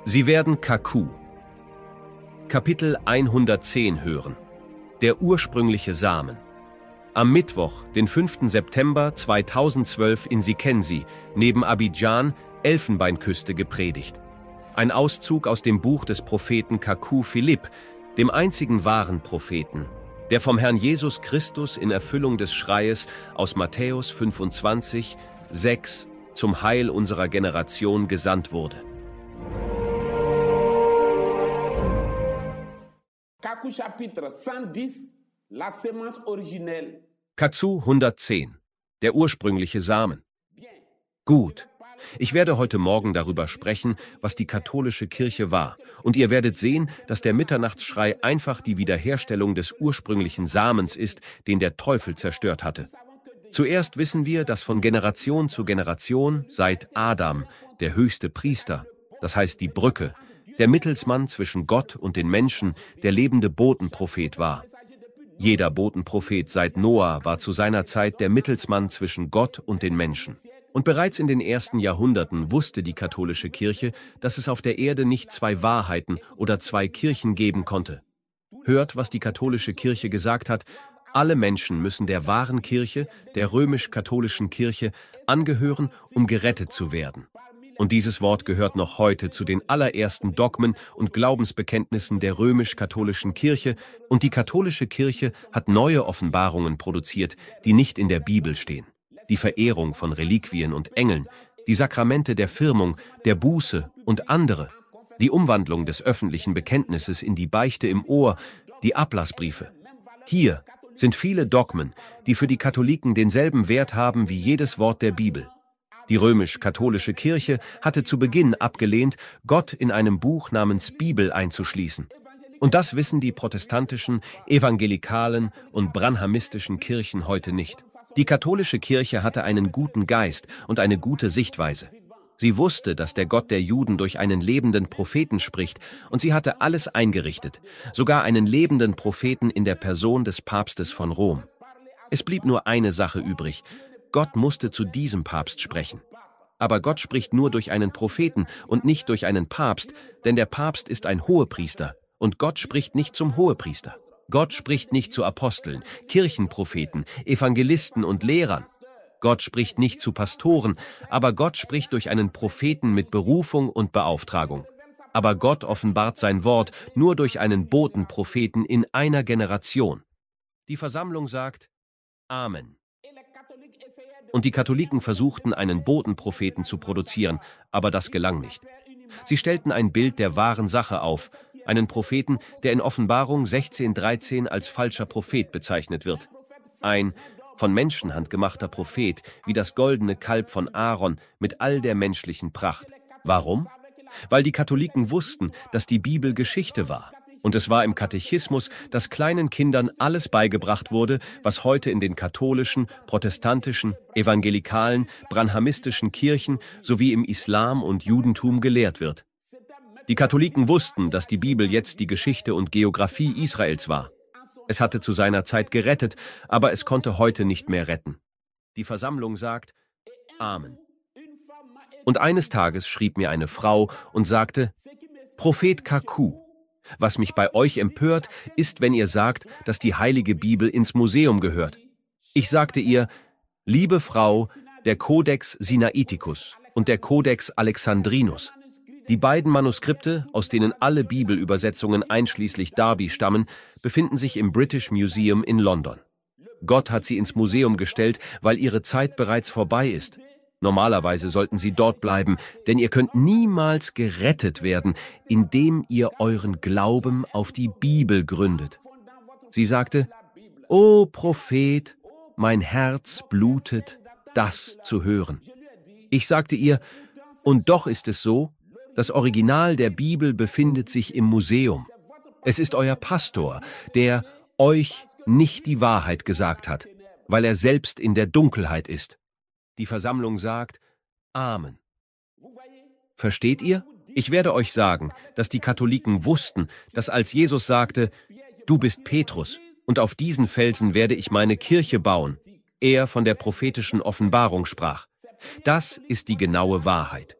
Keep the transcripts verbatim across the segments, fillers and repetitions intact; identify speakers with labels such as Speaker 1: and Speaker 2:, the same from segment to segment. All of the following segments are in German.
Speaker 1: Sie werden Kaku, Kapitel hundertzehn hören. Der ursprüngliche Samen. Am Mittwoch, den fünften September zweitausendzwölf in Sikensi, neben Abidjan, Elfenbeinküste, gepredigt. Ein Auszug aus dem Buch des Propheten Kaku Philipp, dem einzigen wahren Propheten, der vom Herrn Jesus Christus in Erfüllung des Schreies aus Matthäus fünfundzwanzig, sechs zum Heil unserer Generation gesandt wurde.
Speaker 2: Kaku Chapitre cent dix, la semence originelle.
Speaker 1: Kazu hundertzehn, der ursprüngliche Samen. Gut, ich werde heute Morgen darüber sprechen, was die katholische Kirche war, und ihr werdet sehen, dass der Mitternachtsschrei einfach die Wiederherstellung des ursprünglichen Samens ist, den der Teufel zerstört hatte. Zuerst wissen wir, dass von Generation zu Generation seit Adam, der höchste Priester, das heißt die Brücke, der Mittelsmann zwischen Gott und den Menschen, der lebende Botenprophet war. Jeder Botenprophet seit Noah war zu seiner Zeit der Mittelsmann zwischen Gott und den Menschen. Und bereits in den ersten Jahrhunderten wusste die katholische Kirche, dass es auf der Erde nicht zwei Wahrheiten oder zwei Kirchen geben konnte. Hört, was die katholische Kirche gesagt hat: Alle Menschen müssen der wahren Kirche, der römisch-katholischen Kirche, angehören, um gerettet zu werden. Und dieses Wort gehört noch heute zu den allerersten Dogmen und Glaubensbekenntnissen der römisch-katholischen Kirche, und die katholische Kirche hat neue Offenbarungen produziert, die nicht in der Bibel stehen. Die Verehrung von Reliquien und Engeln, die Sakramente der Firmung, der Buße und andere, die Umwandlung des öffentlichen Bekenntnisses in die Beichte im Ohr, die Ablassbriefe. Hier sind viele Dogmen, die für die Katholiken denselben Wert haben wie jedes Wort der Bibel. Die römisch-katholische Kirche hatte zu Beginn abgelehnt, Gott in einem Buch namens Bibel einzuschließen. Und das wissen die protestantischen, evangelikalen und branhamistischen Kirchen heute nicht. Die katholische Kirche hatte einen guten Geist und eine gute Sichtweise. Sie wusste, dass der Gott der Juden durch einen lebenden Propheten spricht, und sie hatte alles eingerichtet, sogar einen lebenden Propheten in der Person des Papstes von Rom. Es blieb nur eine Sache übrig: Gott musste zu diesem Papst sprechen. Aber Gott spricht nur durch einen Propheten und nicht durch einen Papst, denn der Papst ist ein Hohepriester, und Gott spricht nicht zum Hohepriester. Gott spricht nicht zu Aposteln, Kirchenpropheten, Evangelisten und Lehrern. Gott spricht nicht zu Pastoren, aber Gott spricht durch einen Propheten mit Berufung und Beauftragung. Aber Gott offenbart sein Wort nur durch einen Botenpropheten in einer Generation. Die Versammlung sagt Amen. Und die Katholiken versuchten, einen Botenpropheten zu produzieren, aber das gelang nicht. Sie stellten ein Bild der wahren Sache auf, einen Propheten, der in Offenbarung sechzehn dreizehn als falscher Prophet bezeichnet wird. Ein von Menschenhand gemachter Prophet, wie das goldene Kalb von Aaron mit all der menschlichen Pracht. Warum? Weil die Katholiken wussten, dass die Bibel Geschichte war. Und es war im Katechismus, dass kleinen Kindern alles beigebracht wurde, was heute in den katholischen, protestantischen, evangelikalen, branhamistischen Kirchen sowie im Islam und Judentum gelehrt wird. Die Katholiken wussten, dass die Bibel jetzt die Geschichte und Geographie Israels war. Es hatte zu seiner Zeit gerettet, aber es konnte heute nicht mehr retten. Die Versammlung sagt Amen. Und eines Tages schrieb mir eine Frau und sagte: Prophet Kaku, was mich bei euch empört, ist, wenn ihr sagt, dass die Heilige Bibel ins Museum gehört. Ich sagte ihr: Liebe Frau, der Codex Sinaiticus und der Codex Alexandrinus, die beiden Manuskripte, aus denen alle Bibelübersetzungen einschließlich Darby stammen, befinden sich im British Museum in London. Gott hat sie ins Museum gestellt, weil ihre Zeit bereits vorbei ist. Normalerweise sollten sie dort bleiben, denn ihr könnt niemals gerettet werden, indem ihr euren Glauben auf die Bibel gründet. Sie sagte: O Prophet, mein Herz blutet, das zu hören. Ich sagte ihr: Und doch ist es so, das Original der Bibel befindet sich im Museum. Es ist euer Pastor, der euch nicht die Wahrheit gesagt hat, weil er selbst in der Dunkelheit ist. Die Versammlung sagt Amen. Versteht ihr? Ich werde euch sagen, dass die Katholiken wussten, dass als Jesus sagte: Du bist Petrus, und auf diesen Felsen werde ich meine Kirche bauen, er von der prophetischen Offenbarung sprach. Das ist die genaue Wahrheit.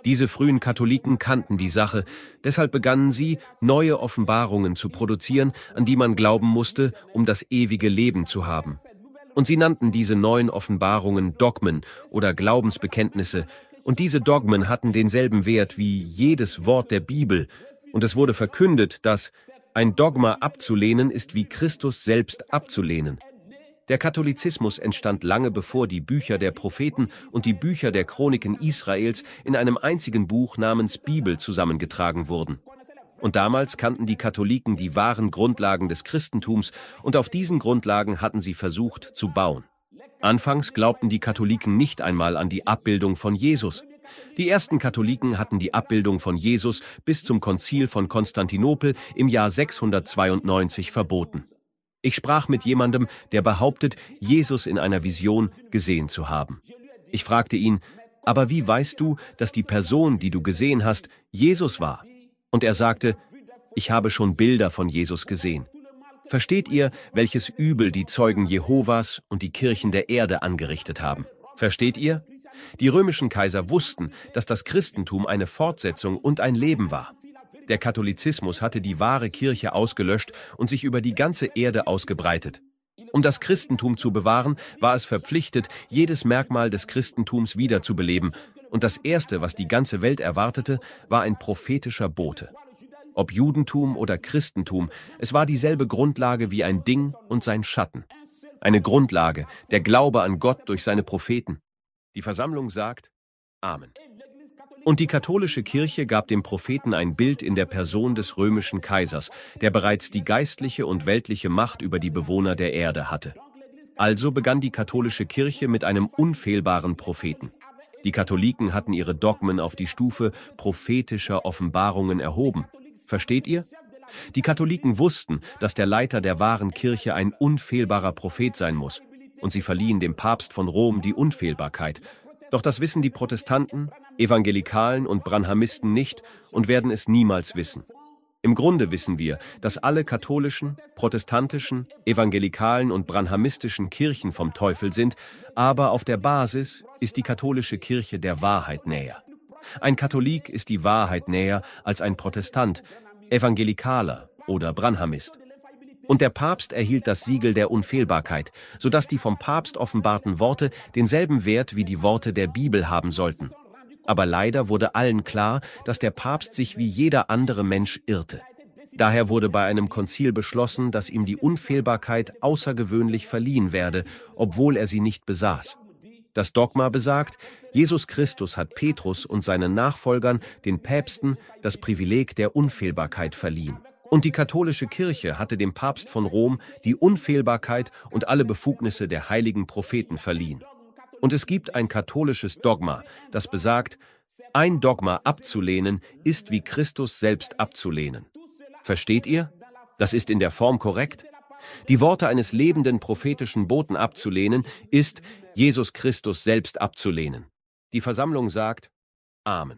Speaker 1: Diese frühen Katholiken kannten die Sache, deshalb begannen sie, neue Offenbarungen zu produzieren, an die man glauben musste, um das ewige Leben zu haben. Und sie nannten diese neuen Offenbarungen Dogmen oder Glaubensbekenntnisse, und diese Dogmen hatten denselben Wert wie jedes Wort der Bibel, und es wurde verkündet, dass ein Dogma abzulehnen ist wie Christus selbst abzulehnen. Der Katholizismus entstand lange bevor die Bücher der Propheten und die Bücher der Chroniken Israels in einem einzigen Buch namens Bibel zusammengetragen wurden. Und damals kannten die Katholiken die wahren Grundlagen des Christentums, und auf diesen Grundlagen hatten sie versucht zu bauen. Anfangs glaubten die Katholiken nicht einmal an die Abbildung von Jesus. Die ersten Katholiken hatten die Abbildung von Jesus bis zum Konzil von Konstantinopel im Jahr sechshundertzweiundneunzig verboten. Ich sprach mit jemandem, der behauptet, Jesus in einer Vision gesehen zu haben. Ich fragte ihn, aber wie weißt du, dass die Person, die du gesehen hast, Jesus war? Und er sagte, ich habe schon Bilder von Jesus gesehen. Versteht ihr, welches Übel die Zeugen Jehovas und die Kirchen der Erde angerichtet haben? Versteht ihr? Die römischen Kaiser wussten, dass das Christentum eine Fortsetzung und ein Leben war. Der Katholizismus hatte die wahre Kirche ausgelöscht und sich über die ganze Erde ausgebreitet. Um das Christentum zu bewahren, war es verpflichtet, jedes Merkmal des Christentums wiederzubeleben, und das Erste, was die ganze Welt erwartete, war ein prophetischer Bote. Ob Judentum oder Christentum, es war dieselbe Grundlage wie ein Ding und sein Schatten. Eine Grundlage, der Glaube an Gott durch seine Propheten. Die Versammlung sagt Amen. Und die katholische Kirche gab dem Propheten ein Bild in der Person des römischen Kaisers, der bereits die geistliche und weltliche Macht über die Bewohner der Erde hatte. Also begann die katholische Kirche mit einem unfehlbaren Propheten. Die Katholiken hatten ihre Dogmen auf die Stufe prophetischer Offenbarungen erhoben. Versteht ihr? Die Katholiken wussten, dass der Leiter der wahren Kirche ein unfehlbarer Prophet sein muss, und sie verliehen dem Papst von Rom die Unfehlbarkeit. Doch das wissen die Protestanten, Evangelikalen und Branhamisten nicht und werden es niemals wissen. Im Grunde wissen wir, dass alle katholischen, protestantischen, evangelikalen und branhamistischen Kirchen vom Teufel sind, aber auf der Basis ist die katholische Kirche der Wahrheit näher. Ein Katholik ist die Wahrheit näher als ein Protestant, Evangelikaler oder Branhamist. Und der Papst erhielt das Siegel der Unfehlbarkeit, sodass die vom Papst offenbarten Worte denselben Wert wie die Worte der Bibel haben sollten. Aber leider wurde allen klar, dass der Papst sich wie jeder andere Mensch irrte. Daher wurde bei einem Konzil beschlossen, dass ihm die Unfehlbarkeit außergewöhnlich verliehen werde, obwohl er sie nicht besaß. Das Dogma besagt, Jesus Christus hat Petrus und seinen Nachfolgern, den Päpsten, das Privileg der Unfehlbarkeit verliehen. Und die katholische Kirche hatte dem Papst von Rom die Unfehlbarkeit und alle Befugnisse der heiligen Propheten verliehen. Und es gibt ein katholisches Dogma, das besagt, ein Dogma abzulehnen ist wie Christus selbst abzulehnen. Versteht ihr? Das ist in der Form korrekt. Die Worte eines lebenden prophetischen Boten abzulehnen, ist, Jesus Christus selbst abzulehnen. Die Versammlung sagt Amen.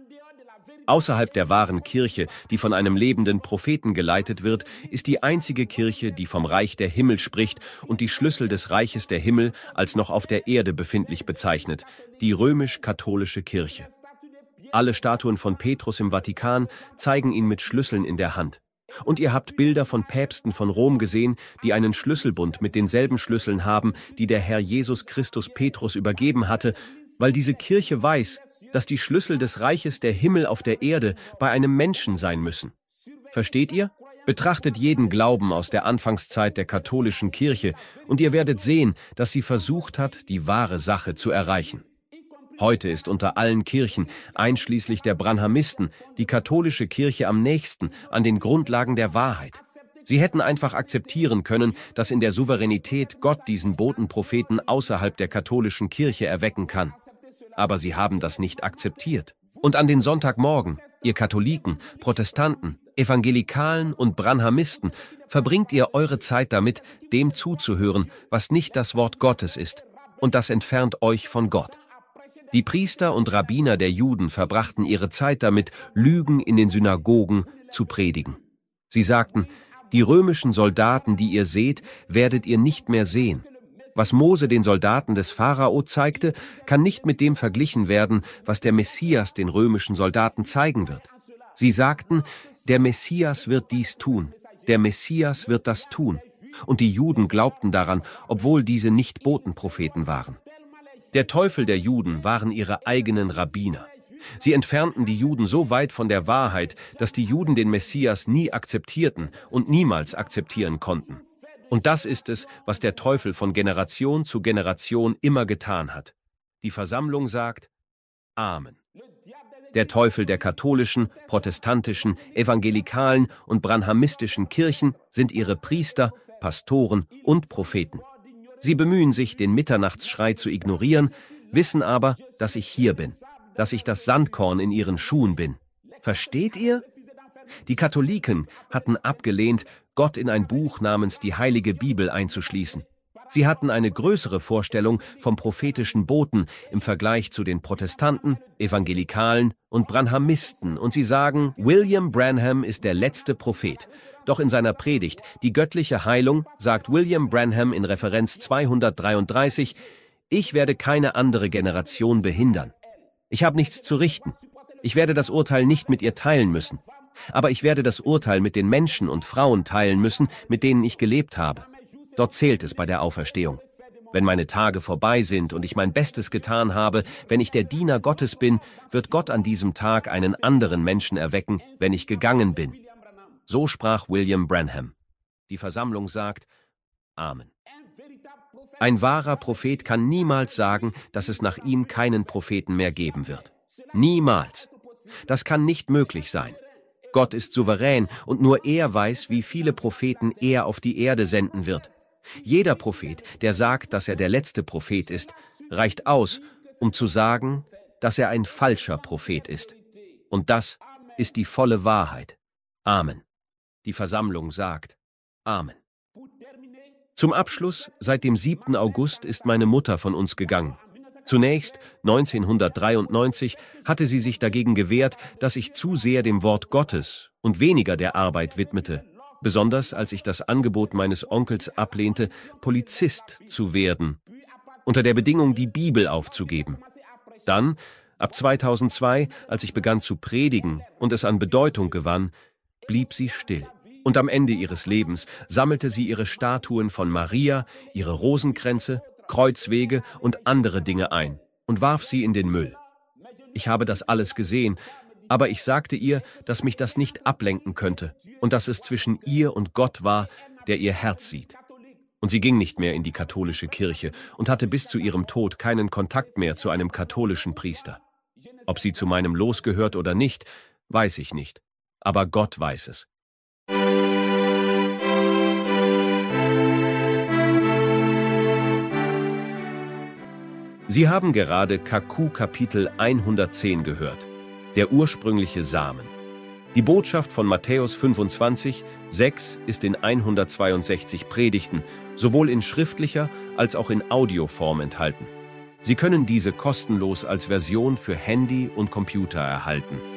Speaker 1: Außerhalb der wahren Kirche, die von einem lebenden Propheten geleitet wird, ist die einzige Kirche, die vom Reich der Himmel spricht und die Schlüssel des Reiches der Himmel als noch auf der Erde befindlich bezeichnet, die römisch-katholische Kirche. Alle Statuen von Petrus im Vatikan zeigen ihn mit Schlüsseln in der Hand. Und ihr habt Bilder von Päpsten von Rom gesehen, die einen Schlüsselbund mit denselben Schlüsseln haben, die der Herr Jesus Christus Petrus übergeben hatte, weil diese Kirche weiß, dass die Schlüssel des Reiches der Himmel auf der Erde bei einem Menschen sein müssen. Versteht ihr? Betrachtet jeden Glauben aus der Anfangszeit der katholischen Kirche und ihr werdet sehen, dass sie versucht hat, die wahre Sache zu erreichen. Heute ist unter allen Kirchen, einschließlich der Branhamisten, die katholische Kirche am nächsten an den Grundlagen der Wahrheit. Sie hätten einfach akzeptieren können, dass in der Souveränität Gott diesen Botenpropheten außerhalb der katholischen Kirche erwecken kann. Aber sie haben das nicht akzeptiert. Und an den Sonntagmorgen, ihr Katholiken, Protestanten, Evangelikalen und Branhamisten, verbringt ihr eure Zeit damit, dem zuzuhören, was nicht das Wort Gottes ist, und das entfernt euch von Gott. Die Priester und Rabbiner der Juden verbrachten ihre Zeit damit, Lügen in den Synagogen zu predigen. Sie sagten, die römischen Soldaten, die ihr seht, werdet ihr nicht mehr sehen. Was Mose den Soldaten des Pharao zeigte, kann nicht mit dem verglichen werden, was der Messias den römischen Soldaten zeigen wird. Sie sagten, der Messias wird dies tun, der Messias wird das tun. Und die Juden glaubten daran, obwohl diese nicht Botenpropheten waren. Der Teufel der Juden waren ihre eigenen Rabbiner. Sie entfernten die Juden so weit von der Wahrheit, dass die Juden den Messias nie akzeptierten und niemals akzeptieren konnten. Und das ist es, was der Teufel von Generation zu Generation immer getan hat. Die Versammlung sagt Amen. Der Teufel der katholischen, protestantischen, evangelikalen und branhamistischen Kirchen sind ihre Priester, Pastoren und Propheten. Sie bemühen sich, den Mitternachtsschrei zu ignorieren, wissen aber, dass ich hier bin, dass ich das Sandkorn in ihren Schuhen bin. Versteht ihr? Die Katholiken hatten abgelehnt, Gott in ein Buch namens die Heilige Bibel einzuschließen. Sie hatten eine größere Vorstellung vom prophetischen Boten im Vergleich zu den Protestanten, Evangelikalen und Branhamisten und sie sagen, William Branham ist der letzte Prophet. Doch in seiner Predigt, die göttliche Heilung, sagt William Branham in Referenz zweihundertdreiunddreißig, ich werde keine andere Generation behindern. Ich habe nichts zu richten. Ich werde das Urteil nicht mit ihr teilen müssen. Aber ich werde das Urteil mit den Menschen und Frauen teilen müssen, mit denen ich gelebt habe. Dort zählt es bei der Auferstehung. Wenn meine Tage vorbei sind und ich mein Bestes getan habe, wenn ich der Diener Gottes bin, wird Gott an diesem Tag einen anderen Menschen erwecken, wenn ich gegangen bin. So sprach William Branham. Die Versammlung sagt Amen. Ein wahrer Prophet kann niemals sagen, dass es nach ihm keinen Propheten mehr geben wird. Niemals. Das kann nicht möglich sein. Gott ist souverän und nur er weiß, wie viele Propheten er auf die Erde senden wird. Jeder Prophet, der sagt, dass er der letzte Prophet ist, reicht aus, um zu sagen, dass er ein falscher Prophet ist. Und das ist die volle Wahrheit. Amen. Die Versammlung sagt Amen. Zum Abschluss, seit dem siebten August ist meine Mutter von uns gegangen. Zunächst, neunzehnhundertdreiundneunzig, hatte sie sich dagegen gewehrt, dass ich zu sehr dem Wort Gottes und weniger der Arbeit widmete, besonders als ich das Angebot meines Onkels ablehnte, Polizist zu werden, unter der Bedingung, die Bibel aufzugeben. Dann, ab zweitausendzwei, als ich begann zu predigen und es an Bedeutung gewann, blieb sie still. Und am Ende ihres Lebens sammelte sie ihre Statuen von Maria, ihre Rosenkränze, Kreuzwege und andere Dinge ein und warf sie in den Müll. Ich habe das alles gesehen, aber ich sagte ihr, dass mich das nicht ablenken könnte und dass es zwischen ihr und Gott war, der ihr Herz sieht. Und sie ging nicht mehr in die katholische Kirche und hatte bis zu ihrem Tod keinen Kontakt mehr zu einem katholischen Priester. Ob sie zu meinem Los gehört oder nicht, weiß ich nicht, aber Gott weiß es. Sie haben gerade K Q Kapitel hundertzehn gehört, der ursprüngliche Samen. Die Botschaft von Matthäus fünfundzwanzig, sechs ist in hundertzweiundsechzig Predigten, sowohl in schriftlicher als auch in Audioform enthalten. Sie können diese kostenlos als Version für Handy und Computer erhalten.